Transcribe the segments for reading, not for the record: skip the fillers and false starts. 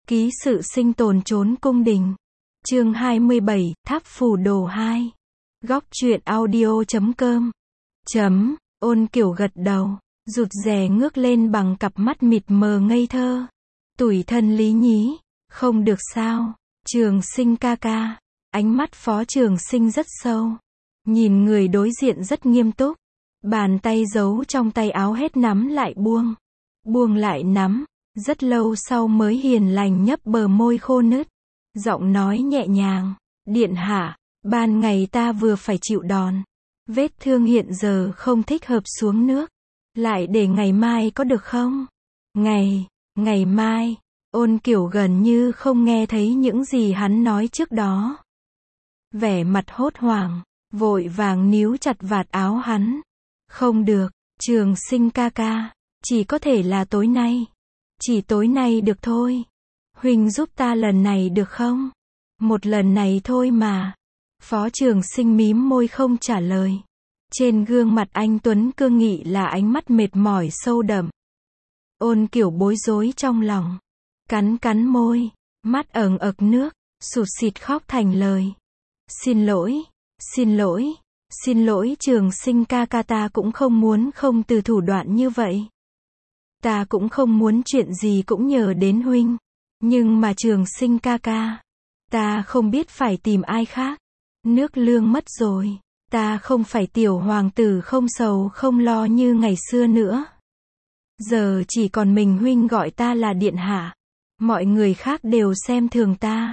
Ký sự sinh tồn trốn cung đình. Chương 27, Tháp Phù Đồ 2. Góc truyện audio.com. Ôn Kiểu gật đầu, rụt rè ngước lên bằng cặp mắt mịt mờ ngây thơ. Tủi thân Lý nhí, không được sao, Trường Sinh ca ca. Ánh mắt Phó Trường Sinh rất sâu. Nhìn người đối diện rất nghiêm túc. Bàn tay giấu trong tay áo hết nắm lại buông. Buông lại nắm. Rất lâu sau mới hiền lành nhấp bờ môi khô nứt. Giọng nói nhẹ nhàng. Điện hạ, ban ngày ta vừa phải chịu đòn. Vết thương hiện giờ không thích hợp xuống nước. Lại để ngày mai có được không? Ngày mai. Ôn Kiểu gần như không nghe thấy những gì hắn nói trước đó. Vẻ mặt hốt hoảng, vội vàng níu chặt vạt áo hắn. Không được, Trường Sinh ca ca, chỉ có thể là tối nay. Chỉ tối nay được thôi. Huynh giúp ta lần này được không? Một lần này thôi mà. Phó Trường Sinh mím môi không trả lời. Trên gương mặt anh tuấn cương nghị là ánh mắt mệt mỏi sâu đậm. Ôn Kiểu bối rối trong lòng. Cắn môi, mắt ẩn ực nước, sụt sịt khóc thành lời. Xin lỗi Trường Sinh ca ca, ta cũng không muốn không từ thủ đoạn như vậy. Ta cũng không muốn chuyện gì cũng nhờ đến huynh. Nhưng mà Trường Sinh ca ca, ta không biết phải tìm ai khác. Nước lương mất rồi. Ta không phải tiểu hoàng tử không sầu không lo như ngày xưa nữa. Giờ chỉ còn mình huynh gọi ta là điện hạ. Mọi người khác đều xem thường ta.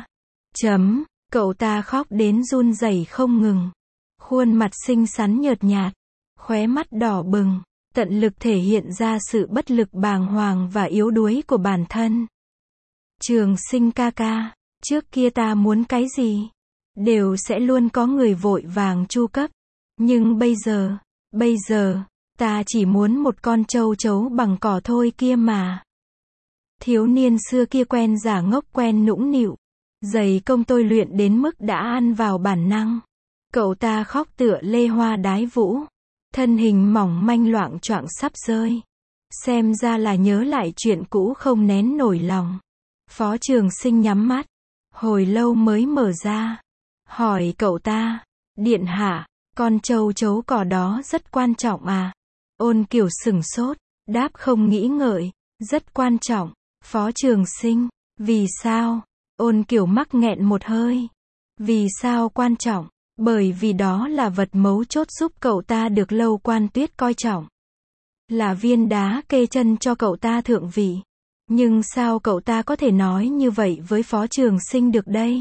Cậu ta khóc đến run rẩy không ngừng. Khuôn mặt xinh xắn nhợt nhạt. Khóe mắt đỏ bừng. Tận lực thể hiện ra sự bất lực bàng hoàng và yếu đuối của bản thân. Trường Sinh ca ca, trước kia ta muốn cái gì? Đều sẽ luôn có người vội vàng chu cấp. Nhưng bây giờ, ta chỉ muốn một con châu chấu bằng cỏ thôi kia mà. Thiếu niên xưa kia quen giả ngốc quen nũng nịu. Dày công tôi luyện đến mức đã ăn vào bản năng. Cậu ta khóc tựa lê hoa đái vũ. Thân hình mỏng manh loạng choạng sắp rơi. Xem ra là nhớ lại chuyện cũ không nén nổi lòng. Phó Trường Sinh nhắm mắt. Hồi lâu mới mở ra. Hỏi cậu ta. Điện hạ, con châu chấu cỏ đó rất quan trọng à? Ôn Kiểu sửng sốt. Đáp không nghĩ ngợi. Rất quan trọng. Phó Trường Sinh. Vì sao? Ôn Kiểu mắc nghẹn một hơi. Vì sao quan trọng? Bởi vì đó là vật mấu chốt giúp cậu ta được Lâu Quan Tuyết coi trọng. Là viên đá kê chân cho cậu ta thượng vị. Nhưng sao cậu ta có thể nói như vậy với Phó Trường Sinh được đây?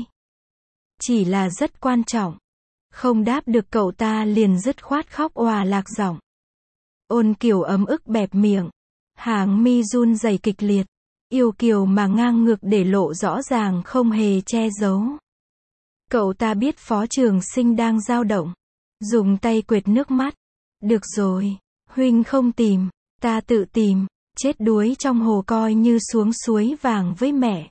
Chỉ là rất quan trọng. Không đáp được cậu ta liền dứt khoát khóc òa lạc giọng. Ôn Kiểu ấm ức bẹp miệng. Hàng mi run rẩy kịch liệt. Yêu kiều mà ngang ngược để lộ rõ ràng không hề che giấu. Cậu ta biết Phó Trường Sinh đang dao động. Dùng tay quệt nước mắt. Được rồi, huynh không tìm, ta tự tìm. Chết đuối trong hồ coi như xuống suối vàng với mẹ.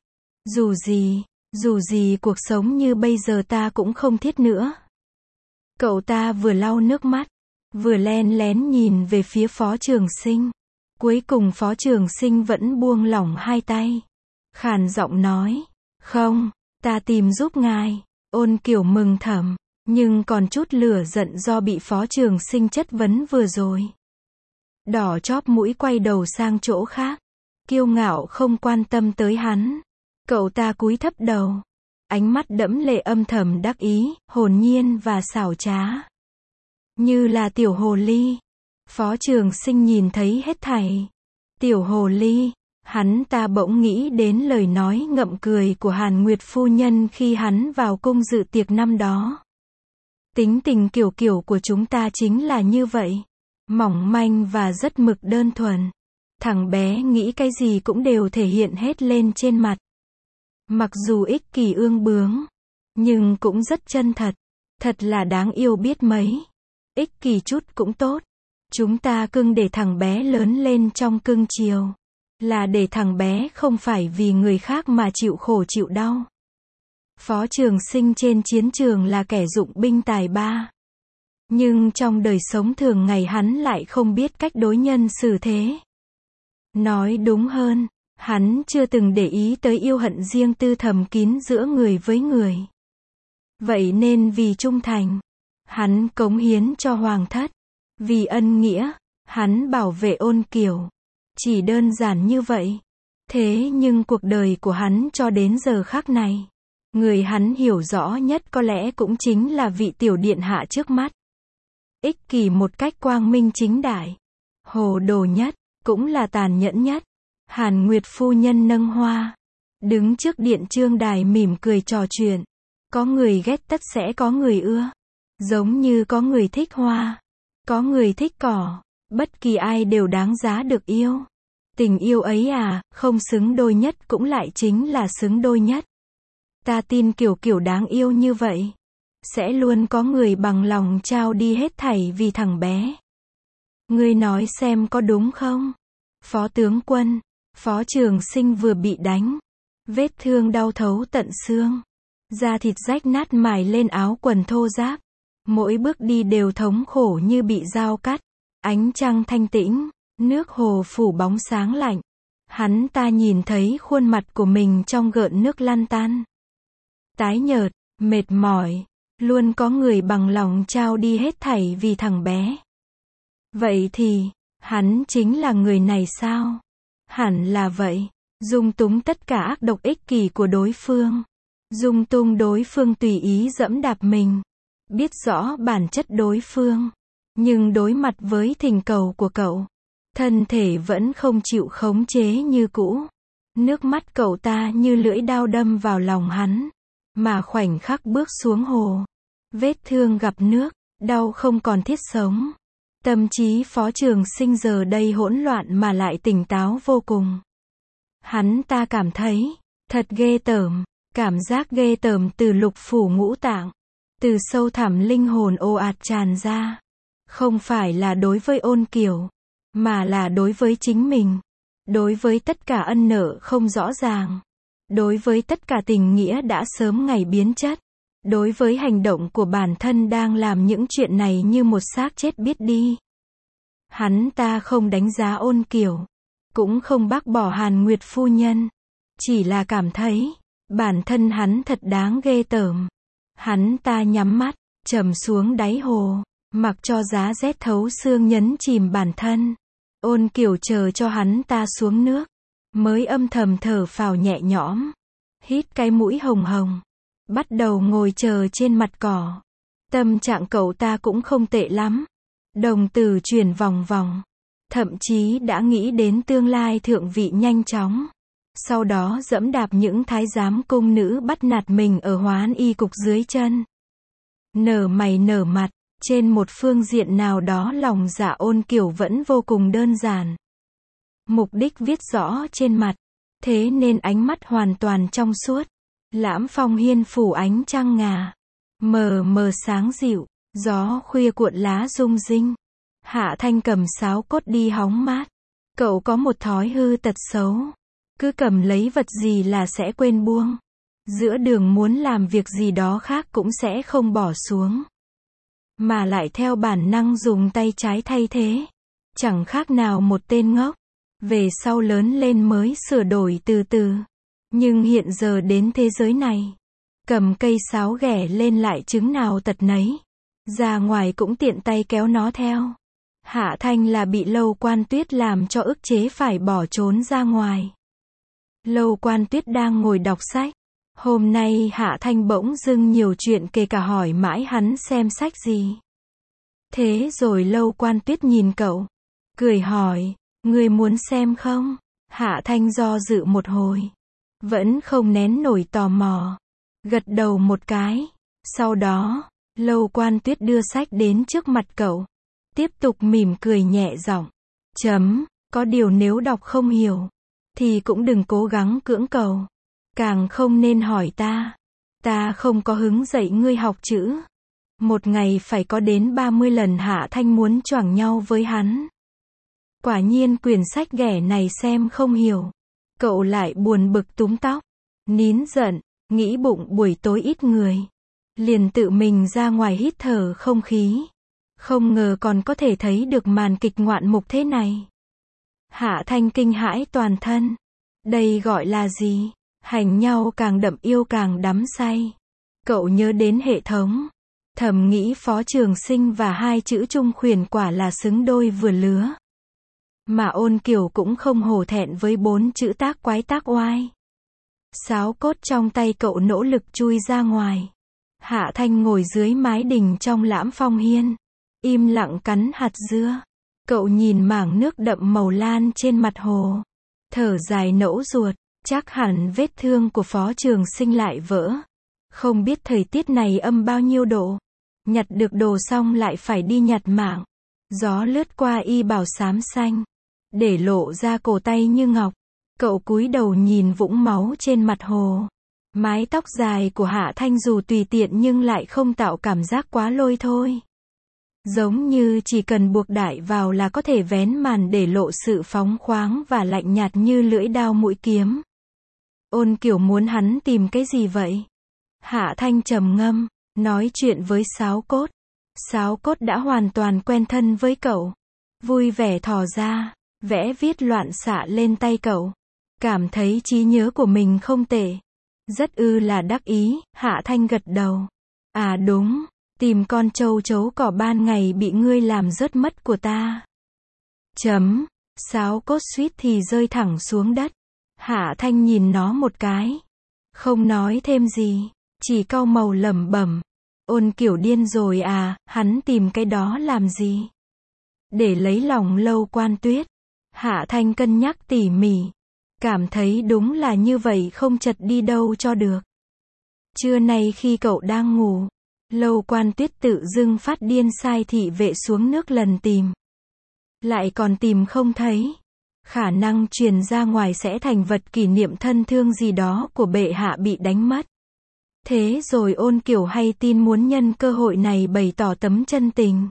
Dù gì cuộc sống như bây giờ ta cũng không thiết nữa. Cậu ta vừa lau nước mắt, vừa len lén nhìn về phía Phó Trường Sinh. Cuối cùng Phó Trường Sinh vẫn buông lỏng hai tay. Khàn giọng nói, không, ta tìm giúp ngài. Ôn Kiểu mừng thầm, nhưng còn chút lửa giận do bị Phó Trường Sinh chất vấn vừa rồi. Đỏ chóp mũi quay đầu sang chỗ khác. Kiêu ngạo không quan tâm tới hắn. Cậu ta cúi thấp đầu. Ánh mắt đẫm lệ âm thầm đắc ý, hồn nhiên và xảo trá. Như là tiểu hồ ly. Phó Trường Sinh nhìn thấy hết thảy. Tiểu hồ ly. Hắn ta bỗng nghĩ đến lời nói ngậm cười của Hàn Nguyệt phu nhân khi hắn vào cung dự tiệc năm đó. Tính tình kiểu của chúng ta chính là như vậy. Mỏng manh và rất mực đơn thuần. Thằng bé nghĩ cái gì cũng đều thể hiện hết lên trên mặt. Mặc dù ích kỷ ương bướng, nhưng cũng rất chân thật. Thật là đáng yêu biết mấy. Ích kỷ chút cũng tốt. Chúng ta cưng để thằng bé lớn lên trong cưng chiều. Là để thằng bé không phải vì người khác mà chịu khổ chịu đau. Phó Trường Sinh trên chiến trường là kẻ dụng binh tài ba. Nhưng trong đời sống thường ngày hắn lại không biết cách đối nhân xử thế. Nói đúng hơn, Hắn chưa từng để ý tới yêu hận riêng tư thầm kín giữa người với người. Vậy nên vì trung thành, hắn cống hiến cho hoàng thất. Vì ân nghĩa, hắn bảo vệ Ôn Kiều. Chỉ đơn giản như vậy. Thế nhưng cuộc đời của hắn cho đến giờ khắc này, người hắn hiểu rõ nhất có lẽ cũng chính là vị tiểu điện hạ trước mắt. Ích kỷ một cách quang minh chính đại. Hồ đồ nhất, cũng là tàn nhẫn nhất. Hàn Nguyệt phu nhân nâng hoa, đứng trước điện Trương Đài mỉm cười trò chuyện. Có người ghét tất sẽ có người ưa. Giống như có người thích hoa, có người thích cỏ, bất kỳ ai đều đáng giá được yêu. Tình yêu ấy không xứng đôi nhất cũng lại chính là xứng đôi nhất. Ta tin kiểu kiểu đáng yêu như vậy, sẽ luôn có người bằng lòng trao đi hết thảy vì thằng bé. Ngươi nói xem có đúng không? Phó tướng quân, Phó Trường Sinh vừa bị đánh, vết thương đau thấu tận xương, da thịt rách nát mài lên áo quần thô ráp, mỗi bước đi đều thống khổ như bị dao cắt. Ánh trăng thanh tĩnh, nước hồ phủ bóng sáng lạnh. Hắn ta nhìn thấy khuôn mặt của mình trong gợn nước lăn tăn. Tái nhợt, mệt mỏi, luôn có người bằng lòng trao đi hết thảy vì thằng bé. Vậy thì, hắn chính là người này sao? Hẳn là vậy. Dung túng tất cả ác độc ích kỷ của đối phương. Dung tung đối phương tùy ý dẫm đạp mình. Biết rõ bản chất đối phương. Nhưng đối mặt với thỉnh cầu của cậu, thân thể vẫn không chịu khống chế như cũ. Nước mắt cậu ta như lưỡi dao đâm vào lòng hắn. Mà khoảnh khắc bước xuống hồ, vết thương gặp nước, đau không còn thiết sống. Tâm trí Phó Trường Sinh giờ đây hỗn loạn mà lại tỉnh táo vô cùng. Hắn ta cảm thấy, thật ghê tởm, cảm giác ghê tởm từ lục phủ ngũ tạng, từ sâu thẳm linh hồn ồ ạt tràn ra. Không phải là đối với Ôn Kiều, mà là đối với chính mình. Đối với tất cả ân nợ không rõ ràng. Đối với tất cả tình nghĩa đã sớm ngày biến chất. Đối với hành động của bản thân đang làm những chuyện này như một xác chết biết đi. Hắn ta không đánh giá Ôn Kiều, cũng không bác bỏ Hàn Nguyệt phu nhân. Chỉ là cảm thấy, bản thân hắn thật đáng ghê tởm. Hắn ta nhắm mắt, trầm xuống đáy hồ, mặc cho giá rét thấu xương nhấn chìm bản thân. Ôn Kiều chờ cho hắn ta xuống nước, mới âm thầm thở phào nhẹ nhõm, hít cái mũi hồng hồng, bắt đầu ngồi chờ trên mặt cỏ. Tâm trạng cậu ta cũng không tệ lắm, đồng tử chuyển vòng vòng, thậm chí đã nghĩ đến tương lai thượng vị nhanh chóng. Sau đó dẫm đạp những thái giám cung nữ bắt nạt mình ở Hoán Y cục dưới chân. Nở mày nở mặt, trên một phương diện nào đó lòng dạ Ôn Kiều vẫn vô cùng đơn giản. Mục đích viết rõ trên mặt, thế nên ánh mắt hoàn toàn trong suốt. Lãm phong hiên phủ ánh trăng ngà, mờ mờ sáng dịu, gió khuya cuộn lá rung rinh. Hạ Thanh cầm sáo cốt đi hóng mát. Cậu có một thói hư tật xấu, cứ cầm lấy vật gì là sẽ quên buông. Giữa đường muốn làm việc gì đó khác cũng sẽ không bỏ xuống, mà lại theo bản năng dùng tay trái thay thế. Chẳng khác nào một tên ngốc. Về sau lớn lên mới sửa đổi từ từ. Nhưng hiện giờ đến thế giới này, cầm cây sáo ghẻ lên lại chứng nào tật nấy. Ra ngoài cũng tiện tay kéo nó theo. Hạ Thanh là bị Lâu Quan Tuyết làm cho ức chế phải bỏ trốn ra ngoài. Lâu Quan Tuyết đang ngồi đọc sách. Hôm nay Hạ Thanh bỗng dưng nhiều chuyện kể cả hỏi mãi hắn xem sách gì. Thế rồi Lâu Quan Tuyết nhìn cậu, cười hỏi, ngươi muốn xem không? Hạ Thanh do dự một hồi, vẫn không nén nổi tò mò, gật đầu một cái. Sau đó, Lâu Quan Tuyết đưa sách đến trước mặt cậu, tiếp tục mỉm cười nhẹ giọng, có điều nếu đọc không hiểu, thì cũng đừng cố gắng cưỡng cầu. Càng không nên hỏi ta không có hứng dạy ngươi học chữ. Một ngày phải có đến 30 lần Hạ Thanh muốn choảng nhau với hắn. Quả nhiên quyển sách ghẻ này xem không hiểu. Cậu lại buồn bực túm tóc, nín giận, nghĩ bụng buổi tối ít người. Liền tự mình ra ngoài hít thở không khí. Không ngờ còn có thể thấy được màn kịch ngoạn mục thế này. Hạ Thanh kinh hãi toàn thân. Đây gọi là gì? Hành nhau càng đậm yêu càng đắm say. Cậu nhớ đến hệ thống. Thầm nghĩ Phó Trường Sinh và hai chữ Trung Khuyển quả là xứng đôi vừa lứa. Mà Ôn Kiều cũng không hổ thẹn với 4 chữ tác quái tác oai. Sáo cốt trong tay cậu nỗ lực chui ra ngoài. Hạ Thanh ngồi dưới mái đình trong Lãm Phong Hiên, im lặng cắn hạt dưa. Cậu nhìn mảng nước đậm màu lan trên mặt hồ, thở dài nẫu ruột, chắc hẳn vết thương của Phó Trường Sinh lại vỡ. Không biết thời tiết này âm bao nhiêu độ. Nhặt được đồ xong lại phải đi nhặt mảng. Gió lướt qua y bào xám xanh, để lộ ra cổ tay như ngọc. Cậu cúi đầu nhìn vũng máu trên mặt hồ. Mái tóc dài của Hạ Thanh dù tùy tiện nhưng lại không tạo cảm giác quá lôi thôi. Giống như chỉ cần buộc đại vào là có thể vén màn để lộ sự phóng khoáng và lạnh nhạt như lưỡi dao mũi kiếm. Ôn Kiều muốn hắn tìm cái gì vậy? Hạ Thanh trầm ngâm, nói chuyện với Sáo Cốt. Sáo Cốt đã hoàn toàn quen thân với cậu. Vui vẻ thò ra, vẽ viết loạn xạ lên tay cậu. Cảm thấy trí nhớ của mình không tệ. Rất là đắc ý, Hạ Thanh gật đầu. À đúng, tìm con châu chấu cỏ ban ngày bị ngươi làm rớt mất của ta. Chấm, Sáo Cốt suýt thì rơi thẳng xuống đất. Hạ Thanh nhìn nó một cái. Không nói thêm gì, chỉ cau màu lẩm bẩm. Ôn Kiều điên rồi à, hắn tìm cái đó làm gì? Để lấy lòng Lâu Quan Tuyết. Hạ Thanh cân nhắc tỉ mỉ. Cảm thấy đúng là như vậy không chật đi đâu cho được. Trưa nay khi cậu đang ngủ, Lâu Quan Tuyết tự dưng phát điên sai thị vệ xuống nước lần tìm. Lại còn tìm không thấy. Khả năng truyền ra ngoài sẽ thành vật kỷ niệm thân thương gì đó của bệ hạ bị đánh mất. Thế rồi Ôn Kiều hay tin muốn nhân cơ hội này bày tỏ tấm chân tình.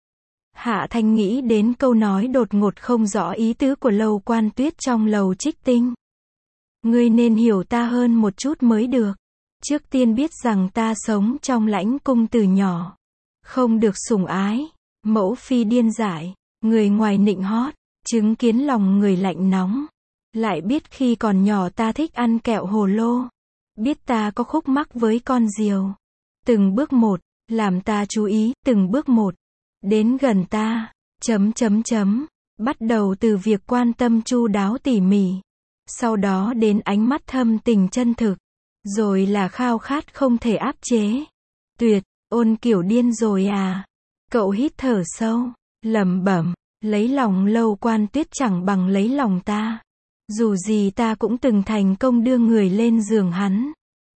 Hạ Thanh nghĩ đến câu nói đột ngột không rõ ý tứ của Lâu Quan Tuyết trong Lầu Trích Tinh. Ngươi nên hiểu ta hơn một chút mới được. Trước tiên biết rằng ta sống trong lãnh cung từ nhỏ. Không được sủng ái. Mẫu phi điên dại. Người ngoài nịnh hót. Chứng kiến lòng người lạnh nóng. Lại biết khi còn nhỏ ta thích ăn kẹo hồ lô. Biết ta có khúc mắc với con diều. Từng bước một, làm ta chú ý, từng bước một. Đến gần ta, bắt đầu từ việc quan tâm chu đáo tỉ mỉ. Sau đó đến ánh mắt thâm tình chân thực. Rồi là khao khát không thể áp chế. Tuyệt, Ôn Kiều điên rồi à. Cậu hít thở sâu, lẩm bẩm, lấy lòng Lâu Quan Tuyết chẳng bằng lấy lòng ta. Dù gì ta cũng từng thành công đưa người lên giường hắn.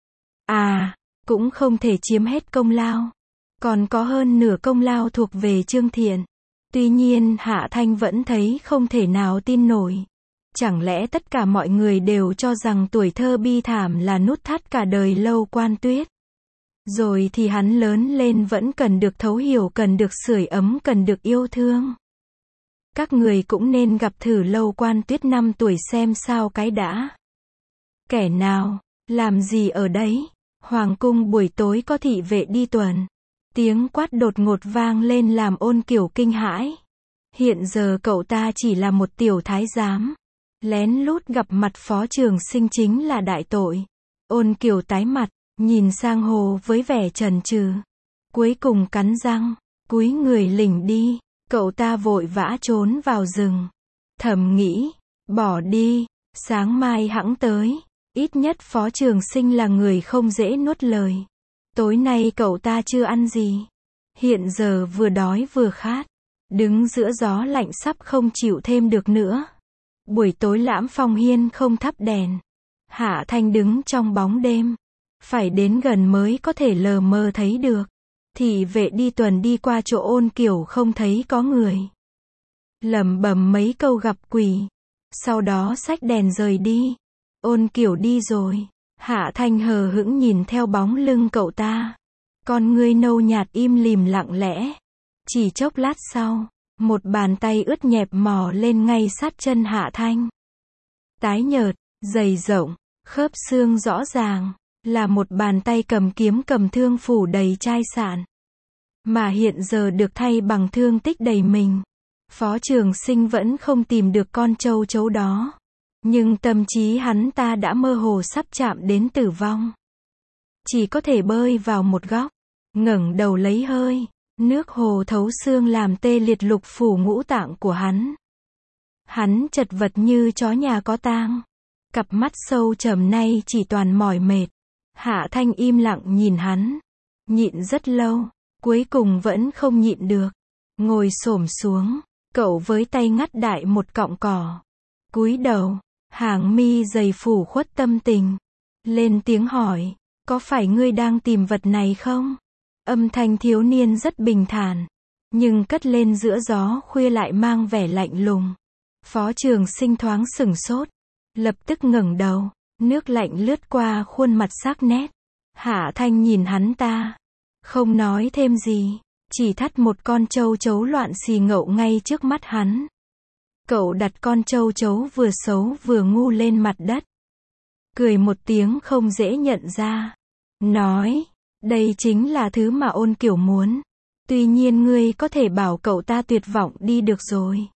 À, cũng không thể chiếm hết công lao. Còn có hơn nửa công lao thuộc về Trương Thiện. Tuy nhiên Hạ Thanh vẫn thấy không thể nào tin nổi. Chẳng lẽ tất cả mọi người đều cho rằng tuổi thơ bi thảm là nút thắt cả đời Lâu Quan Tuyết. Rồi thì hắn lớn lên vẫn cần được thấu hiểu, cần được sưởi ấm, cần được yêu thương. Các người cũng nên gặp thử Lâu Quan Tuyết 5 tuổi xem sao cái đã. Kẻ nào, làm gì ở đấy? Hoàng cung buổi tối có thị vệ đi tuần. Tiếng quát đột ngột vang lên làm Ôn Kiều kinh hãi. Hiện giờ cậu ta chỉ là một tiểu thái giám. Lén lút gặp mặt Phó Trường Sinh chính là đại tội. Ôn Kiều tái mặt, nhìn sang hồ với vẻ chần chừ. Cuối cùng cắn răng, cúi người lỉnh đi. Cậu ta vội vã trốn vào rừng. Thầm nghĩ, bỏ đi, sáng mai hẵng tới. Ít nhất Phó Trường Sinh là người không dễ nuốt lời. Tối nay cậu ta chưa ăn gì. Hiện giờ vừa đói vừa khát. Đứng giữa gió lạnh sắp không chịu thêm được nữa. Buổi tối Lãm Phong Hiên không thắp đèn. Hạ Thanh đứng trong bóng đêm. Phải đến gần mới có thể lờ mờ thấy được. Thị vệ đi tuần đi qua chỗ Ôn Kiều không thấy có người. Lẩm bẩm mấy câu gặp quỷ. Sau đó xách đèn rời đi. Ôn Kiều đi rồi. Hạ Thanh hờ hững nhìn theo bóng lưng cậu ta. Con ngươi nâu nhạt im lìm lặng lẽ. Chỉ chốc lát sau, một bàn tay ướt nhẹp mò lên ngay sát chân Hạ Thanh. Tái nhợt, dày rộng, khớp xương rõ ràng, là một bàn tay cầm kiếm cầm thương phủ đầy chai sạn. Mà hiện giờ được thay bằng thương tích đầy mình. Phó Trường Sinh vẫn không tìm được con châu chấu đó. Nhưng tâm trí hắn ta đã mơ hồ sắp chạm đến tử vong. Chỉ có thể bơi vào một góc, ngẩng đầu lấy hơi, nước hồ thấu xương làm tê liệt lục phủ ngũ tạng của hắn. Hắn chật vật như chó nhà có tang. Cặp mắt sâu trầm nay chỉ toàn mỏi mệt. Hạ Thanh im lặng nhìn hắn. Nhịn rất lâu, cuối cùng vẫn không nhịn được. Ngồi xổm xuống, cậu với tay ngắt đại một cọng cỏ. Cúi đầu, hàng mi dày phủ khuất tâm tình. Lên tiếng hỏi, có phải ngươi đang tìm vật này không? Âm thanh thiếu niên rất bình thản, nhưng cất lên giữa gió khuya lại mang vẻ lạnh lùng. Phó Trường Sinh thoáng sửng sốt, lập tức ngẩng đầu, nước lạnh lướt qua khuôn mặt sắc nét. Hạ Thanh nhìn hắn ta, không nói thêm gì, chỉ thắt một con châu chấu loạn xì ngậu ngay trước mắt hắn. Cậu đặt con châu chấu vừa xấu vừa ngu lên mặt đất. Cười một tiếng không dễ nhận ra. Nói, đây chính là thứ mà Ôn Kiểu muốn. Tuy nhiên ngươi có thể bảo cậu ta tuyệt vọng đi được rồi.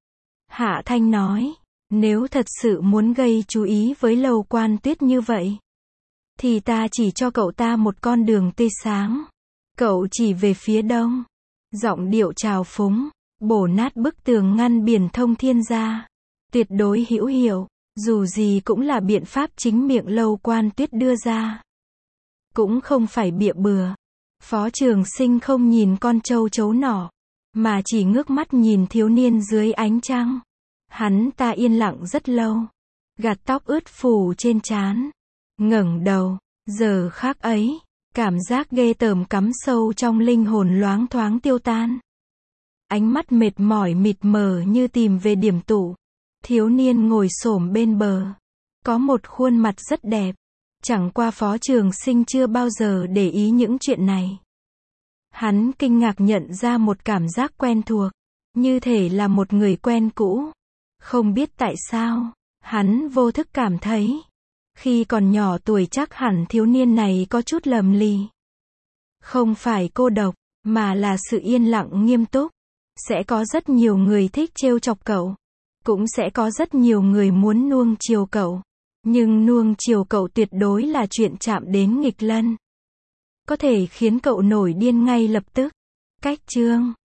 Hạ Thanh nói, nếu thật sự muốn gây chú ý với Lầu Quan Tuyết như vậy, thì ta chỉ cho cậu ta một con đường tươi sáng. Cậu chỉ về phía đông. Giọng điệu trào phúng, bổ nát bức tường ngăn biển thông thiên ra. Tuyệt đối hữu hiệu, dù gì cũng là biện pháp chính miệng Lầu Quan Tuyết đưa ra. Cũng không phải bịa bừa. Phó Trường Sinh không nhìn con châu chấu nỏ, mà chỉ ngước mắt nhìn thiếu niên dưới ánh trăng. Hắn ta yên lặng rất lâu, gạt tóc ướt phủ trên trán, ngẩng đầu. Giờ khắc ấy, cảm giác ghê tởm cắm sâu trong linh hồn loáng thoáng tiêu tan. Ánh mắt mệt mỏi mịt mờ như tìm về điểm tụ. Thiếu niên ngồi xổm bên bờ, có một khuôn mặt rất đẹp. Chẳng qua Phó Trường Sinh chưa bao giờ để ý những chuyện này. Hắn kinh ngạc nhận ra một cảm giác quen thuộc, như thể là một người quen cũ. Không biết tại sao, hắn vô thức cảm thấy, khi còn nhỏ tuổi chắc hẳn thiếu niên này có chút lầm lì. Không phải cô độc, mà là sự yên lặng nghiêm túc. Sẽ có rất nhiều người thích trêu chọc cậu. Cũng sẽ có rất nhiều người muốn nuông chiều cậu. Nhưng nuông chiều cậu tuyệt đối là chuyện chạm đến nghịch lân. Có thể khiến cậu nổi điên ngay lập tức. Cách chương